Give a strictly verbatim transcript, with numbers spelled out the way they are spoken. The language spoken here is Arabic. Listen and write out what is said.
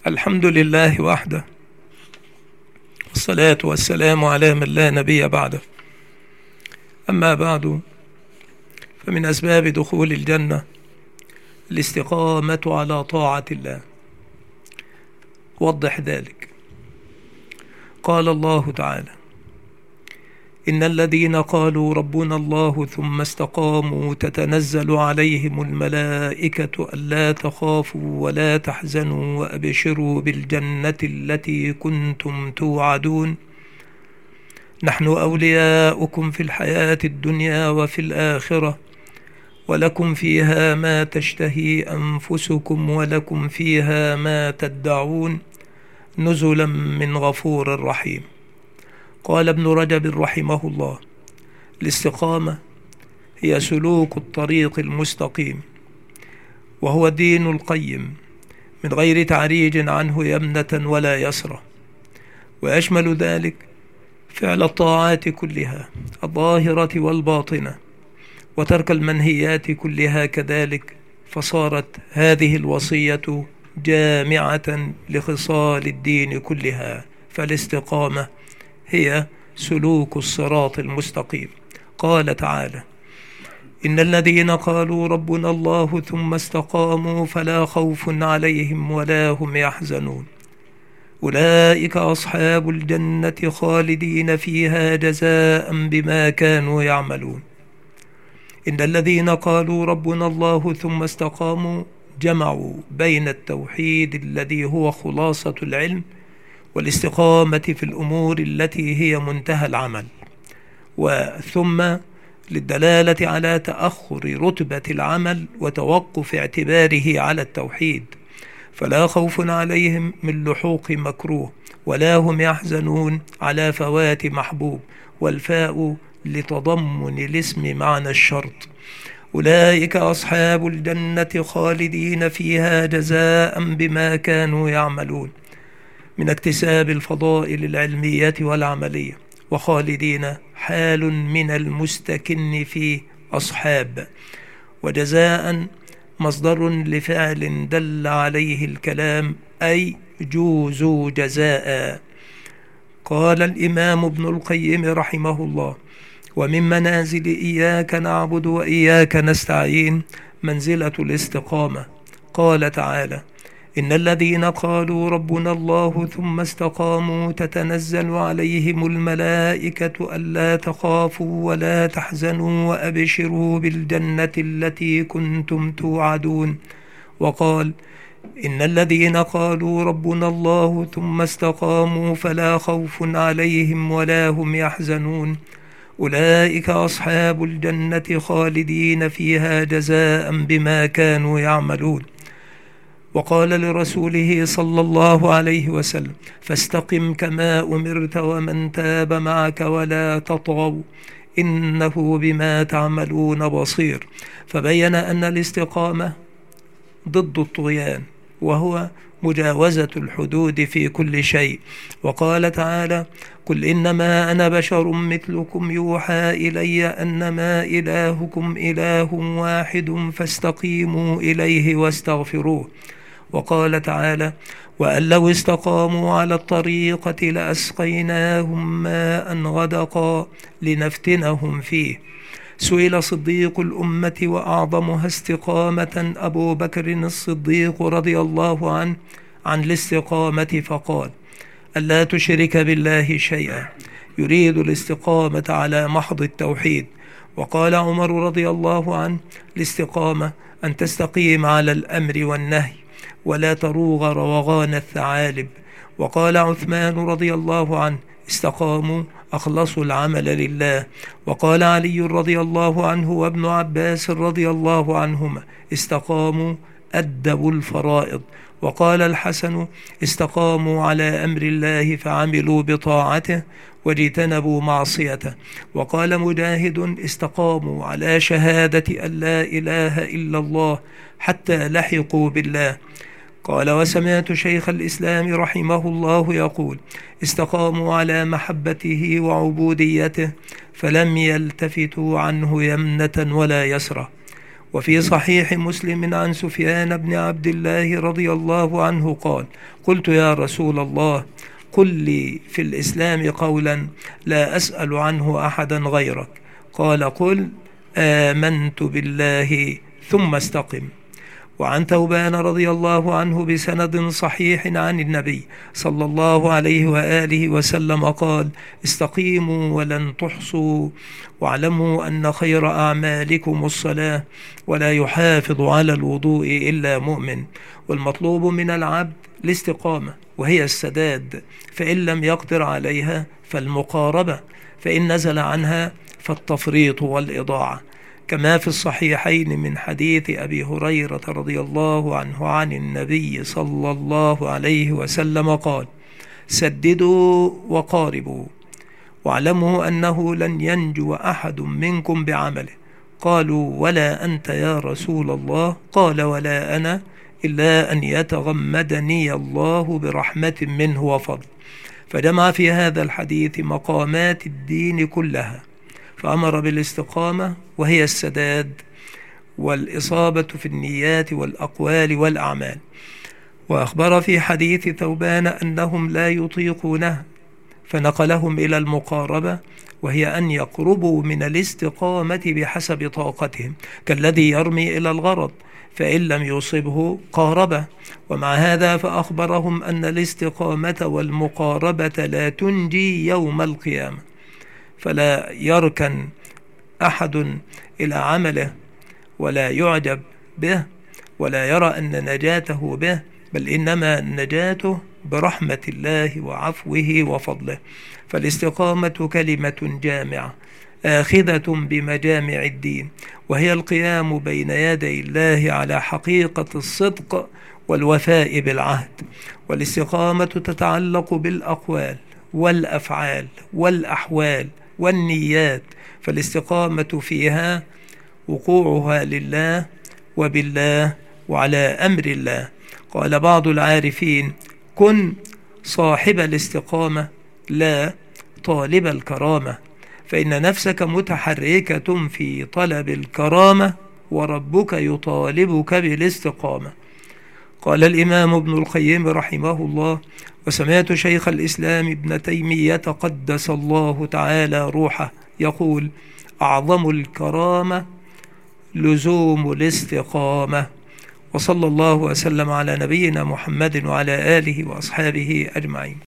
الحمد لله وحده، والصلاة والسلام على من لا نبي بعده. أما بعد، فمن أسباب دخول الجنة الاستقامة على طاعة الله. وضح ذلك. قال الله تعالى: إن الذين قالوا ربنا الله ثم استقاموا تتنزل عليهم الملائكة ألا تخافوا ولا تحزنوا وأبشروا بالجنة التي كنتم توعدون نحن أولياؤكم في الحياة الدنيا وفي الآخرة ولكم فيها ما تشتهي أنفسكم ولكم فيها ما تدعون نزلا من غفور رحيم. قال ابن رجب رحمه الله: الاستقامة هي سلوك الطريق المستقيم، وهو الدين القيم من غير تعريج عنه يمنة ولا يسرى، ويشمل ذلك فعل الطاعات كلها الظاهرة والباطنة وترك المنهيات كلها كذلك، فصارت هذه الوصية جامعة لخصال الدين كلها. فالاستقامة هي سلوك الصراط المستقيم. قال تعالى: إن الذين قالوا ربنا الله ثم استقاموا فلا خوف عليهم ولا هم يحزنون أولئك أصحاب الجنة خالدين فيها جزاء بما كانوا يعملون. إن الذين قالوا ربنا الله ثم استقاموا جمعوا بين التوحيد الذي هو خلاصة العلم والاستقامة في الأمور التي هي منتهى العمل، وثم للدلالة على تأخر رتبة العمل وتوقف اعتباره على التوحيد، فلا خوف عليهم من لحوق مكروه ولا هم يحزنون على فوات محبوب، والفاء لتضمن الاسم معنى الشرط. أولئك أصحاب الجنة خالدين فيها جزاء بما كانوا يعملون، من اكتساب الفضائل العلمية والعملية. وخالدين حال من المستكن في أصحاب، وجزاء مصدر لفعل دل عليه الكلام، أي جوزوا جزاء. قال الإمام ابن القيم رحمه الله: ومن منازل إياك نعبد وإياك نستعين منزلة الاستقامة. قال تعالى: إن الذين قالوا ربنا الله ثم استقاموا تتنزل عليهم الملائكة ألا تخافوا ولا تحزنوا وأبشروا بالجنة التي كنتم توعدون. وقال: إن الذين قالوا ربنا الله ثم استقاموا فلا خوف عليهم ولا هم يحزنون أولئك أصحاب الجنة خالدين فيها جزاء بما كانوا يعملون. وقال لرسوله صلى الله عليه وسلم: فاستقم كما أمرت ومن تاب معك ولا تطغوا إنه بما تعملون بصير. فبين أن الاستقامة ضد الطغيان، وهو مجاوزة الحدود في كل شيء. وقال تعالى: قل إنما أنا بشر مثلكم يوحى إلي أنما إلهكم إله واحد فاستقيموا إليه واستغفروه. وقال تعالى: وأن لو استقاموا على الطريقة لأسقيناهم ماء غدقا لنفتنهم فيه. سئل صديق الأمة وأعظمها استقامة أبو بكر الصديق رضي الله عنه عن الاستقامة فقال: ألا تشرك بالله شيئا، يريد الاستقامة على محض التوحيد. وقال عمر رضي الله عنه: الاستقامة أن تستقيم على الأمر والنهي ولا تروغ روغان الثعالب. وقال عثمان رضي الله عنه: استقاموا أخلصوا العمل لله. وقال علي رضي الله عنه وابن عباس رضي الله عنهما: استقاموا أدبوا الفرائض. وقال الحسن: استقاموا على أمر الله فعملوا بطاعته واجتنبوا معصيته. وقال مجاهد: استقاموا على شهادة أن لا إله إلا الله حتى لحقوا بالله. قال: وسمعت شيخ الإسلام رحمه الله يقول: استقاموا على محبته وعبوديته فلم يلتفتوا عنه يمنة ولا يسرى. وفي صحيح مسلم عن سفيان بن عبد الله رضي الله عنه قال: قلت يا رسول الله قل لي في الإسلام قولا لا أسأل عنه أحدا غيرك. قال: قل آمنت بالله ثم استقم. وعن ثوبان رضي الله عنه بسند صحيح عن النبي صلى الله عليه وآله وسلم قال: استقيموا ولن تحصوا، واعلموا أن خير أعمالكم الصلاة، ولا يحافظ على الوضوء إلا مؤمن. والمطلوب من العبد الاستقامة، وهي السداد، فإن لم يقدر عليها فالمقاربة، فإن نزل عنها فالتفريط والإضاعة، كما في الصحيحين من حديث أبي هريرة رضي الله عنه عن النبي صلى الله عليه وسلم قال: سددوا وقاربوا، واعلموا أنه لن ينجو أحد منكم بعمله. قالوا: ولا أنت يا رسول الله؟ قال: ولا أنا، إلا أن يتغمدني الله برحمة منه وفضل. فجمع في هذا الحديث مقامات الدين كلها، فأمر بالاستقامة وهي السداد والإصابة في النيات والأقوال والأعمال. وأخبر في حديث ثوبان أنهم لا يطيقونه، فنقلهم إلى المقاربة، وهي أن يقربوا من الاستقامة بحسب طاقتهم، كالذي يرمي إلى الغرض، فإن لم يصبه قاربه. ومع هذا فأخبرهم أن الاستقامة والمقاربة لا تنجي يوم القيامة، فلا يركن أحد إلى عمله ولا يعجب به ولا يرى أن نجاته به، بل إنما نجاته برحمة الله وعفوه وفضله. فالاستقامة كلمة جامعة آخذة بمجامع الدين، وهي القيام بين يدي الله على حقيقة الصدق والوفاء بالعهد. والاستقامة تتعلق بالأقوال والأفعال والأحوال والنيات، فالاستقامة فيها وقوعها لله وبالله وعلى أمر الله. قال بعض العارفين: كن صاحب الاستقامة لا طالب الكرامة، فإن نفسك متحركة في طلب الكرامة، وربك يطالبك بالاستقامة. قال الإمام ابن القيم رحمه الله: وسمعت شيخ الإسلام ابن تيمية قدس الله تعالى روحه يقول: أعظم الكرامة لزوم الاستقامة. وصلى الله وسلم على نبينا محمد وعلى آله وأصحابه أجمعين.